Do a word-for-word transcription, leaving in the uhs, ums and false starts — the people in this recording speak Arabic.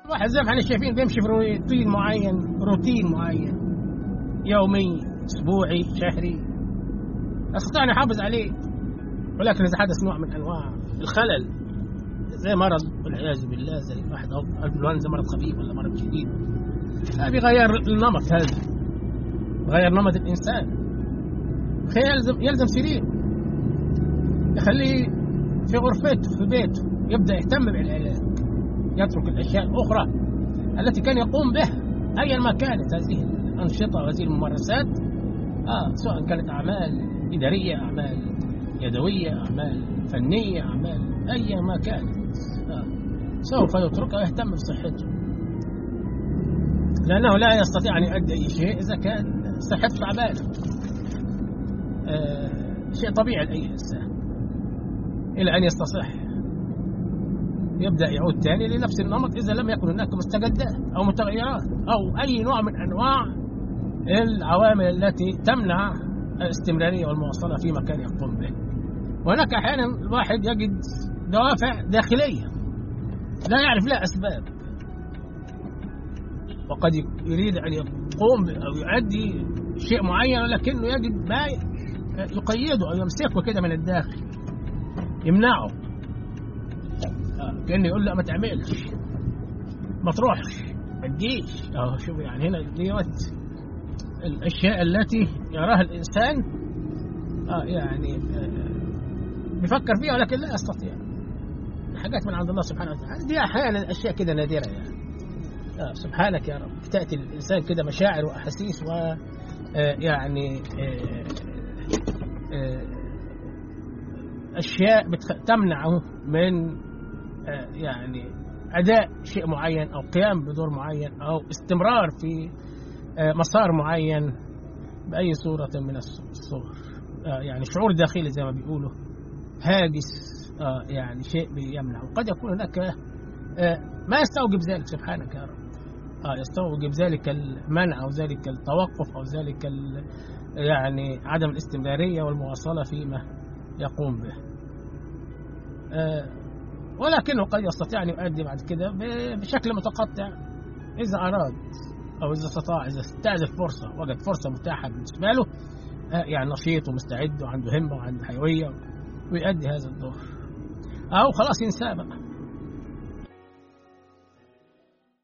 واحد زي ما احنا شايفين بيمشي في روتين معين، روتين معين يومي أسبوعي شهري أستطيع أن أحافظ عليه، ولكن إذا حدث نوع من أنواع الخلل زي مرض والعياذ بالله، زي واحد أو إنفلونزا مرض خفيف ولا مرض شديد، بيغير النمط، هذا غير نمط الإنسان. يلزم يلزم سرير يخليه في غرفته في بيته، يبدأ يهتم بالعلاج، يترك الأشياء الأخرى التي كان يقوم بها أيا ما كانت هذه الأنشطة وهذه الممارسات، آه سواء كانت أعمال إدارية، أعمال يدوية، أعمال فنية، أعمال أيا ما كانت، آه سوف يتركها ويهتم بصحته، لأنه لا يستطيع أن يؤدي أي شيء إذا كان صحته تعبانة. آه شيء طبيعي لأي إنسان إلى أن يستصح يبدأ يعود تاني لنفس النمط إذا لم يكن هناك مستجدات أو متغيرات أو أي نوع من أنواع العوامل التي تمنع الاستمرارية والمواصلة في مكان يقوم به. وهناك أحيانا الواحد يجد دوافع داخلية لا يعرف لها أسباب، وقد يريد أن يقوم أو يؤدي شيء معين ولكنه يجد ما يقيده أو يمسكه كده من الداخل يمنعه، كأنه يقول له ما تعملش، ما تروحش، ما تجيش. أو شوف يعني هنا ديوت الأشياء التي يراها الإنسان آه يعني آه بيفكر فيها ولكن لا يستطيع، حاجات من عند الله سبحانه وتعالى. دي أحيانا أشياء كده نادرة يعني آه سبحانك يا رب، تأتي الإنسان كده مشاعر وأحاسيس و آه يعني آه آه أشياء تمنعه من آه يعني أداء شيء معين أو قيام بدور معين أو استمرار في آه مسار معين بأي صورة من الصور. آه يعني شعور داخلي زي ما بيقولوا هاجس، آه يعني شيء بيمنع، وقد يكون هناك آه ما يستوجب ذلك سبحانك يا رب، آه يستوجب ذلك المنع أو ذلك التوقف أو ذلك يعني عدم الاستمرارية والمواصلة فيما يقوم به، آه ولكنه قد يستطيع أن يؤدي بعد كده بشكل متقطع إذا أراد أو إذا استطاع، إذا استعجل فرصة وجد فرصة متاحة بالنسبة له آه يعني نشيط ومستعد وعنده همة وعنده حيوية ويؤدي هذا الدور، أو خلاص ينساه بقى